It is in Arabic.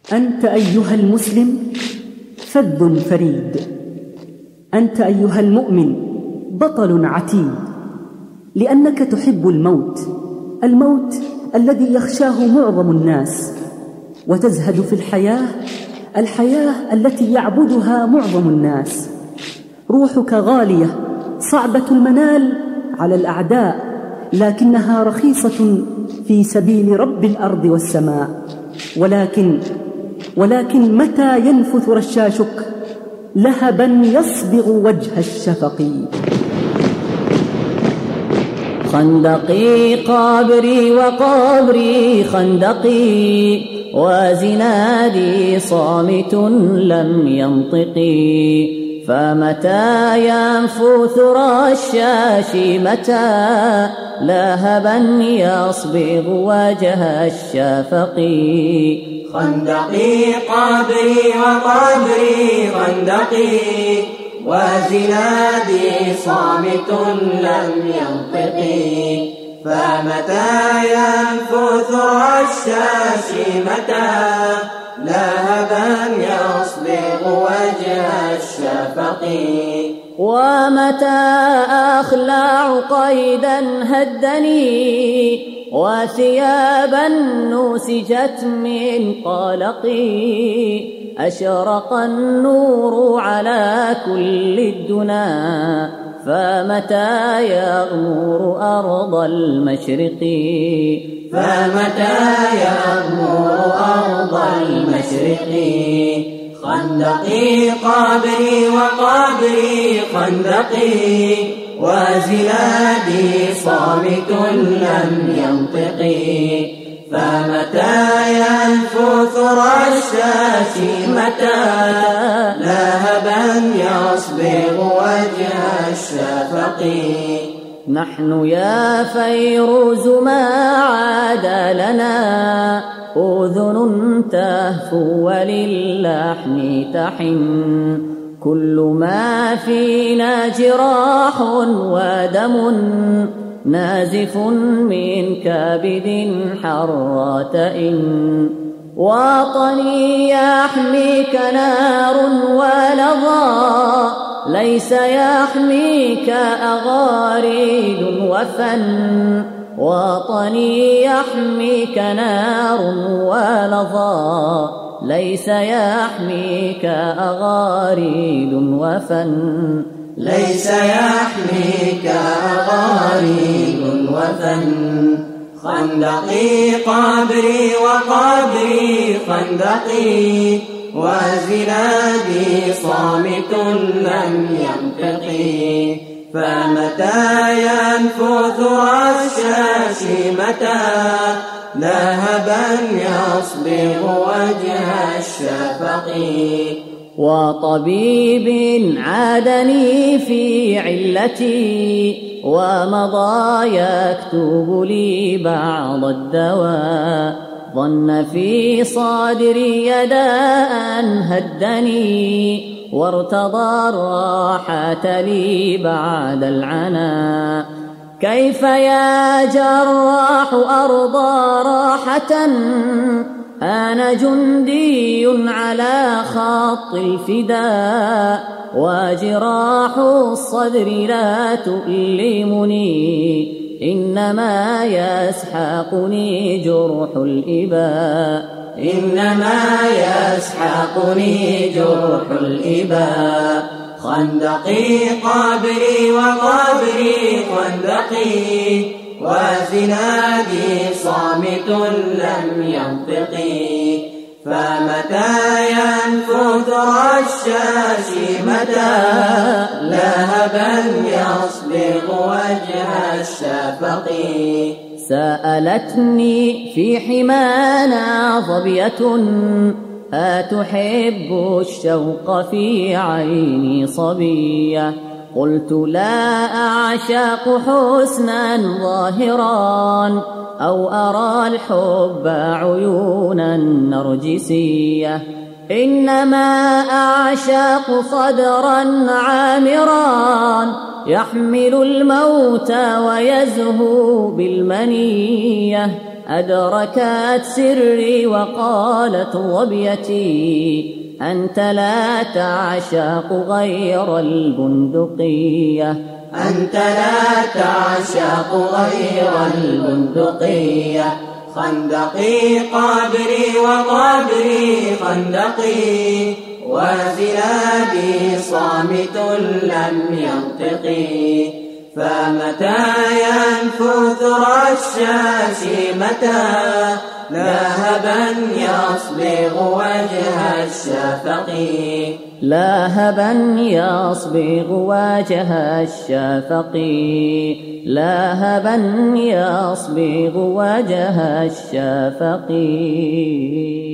أنت أيها المسلم فذ فريد، أنت أيها المؤمن بطل عتيد، لأنك تحب الموت، الموت الذي يخشاه معظم الناس، وتزهد في الحياة التي يعبدها معظم الناس. روحك غالية صعبة المنال على الأعداء، لكنها رخيصة في سبيل رب الأرض والسماء. ولكن متى ينفث رشاشك لهبا يصبغ وجه الشفق. خندقي قابري وقبري خندقي، وزنادي صامت لم ينطقي. فمتى ينفث رشاشي، متى لهبا يصبغ وجه الشفق. خندقي قابري وقبري خندقي، وزنادي صامت لم ينطقي. فمتى ينفث رشاشي، متى لهبا يصبغ وجه الشفق. ومتى أخلع قيدا هدني، وثيابا نسجت من قلقي. أشرق النور على كل الدنا، فمتى يغمر أرض المشرق. فمتى يغمر أرض المشرق. خندقي قابري وقابري خندقي، وزنادي صامت لم ينطقي. فمتى ينفث رشاشي، متى لهبا يصبغ وجه الشفق. نحن يا فيروز ما عاد لنا أذن تهفو وللحن تحن. كل ما فينا جراح ودم نازف من كبد حرة. وطني يحميك نار ولظى، ليس يحميك أغاريد وفن. وطني يحميك نار ولظى، ليس يحميك أغاريد وفن. ليس يحميك أغاريد وفن. خندقي قابري وقابري خندقي، وزنادي صامت لم ينطقي. فمتى ينفث رشاشي، متى لهبا يصبغ وجه الشفق. وطبيب عادني في علتي، ومضى يكتب لي بعض الدواء. ظن في صدري داء هدني، وارتضى الراحة لي بعد العنا. كيف يا جراح أرضى راحة، أنا جندي على خط الفداء. وجراح الصدر لا تؤلمني، إنما يسحقني جرح الإباء. إنما يسحقني جرح الإباء. خندقي قابري وقابري خندقي، وزنادي صامت لم ينطقي. فمتى ينفث رشاشي، متى لهبا يصبغ وجه الشفق. سألتني في حمانا ظبية، أتحب الشوق في عيني صبية. قلت لا أعشق حسنا ظاهرا، أو أرى الحب عيونا نرجسية. إنما أعشق صدرا عامرا، يحمل الموت ويزهو بالمنية. أدركت سري وقالت ظبيتي أنت لا تعشق غير البندقية، أنت لا تعشق غير البندقية. خندقي قابري وقابري خندقي، وزنادي صامت لم ينطقي. فمتى ينفث رشاش متى لاهبا يصبغ وجه الشفق، لاهبا يصبغ وجه الشفق، لاهبا يصبغ وجه الشفق.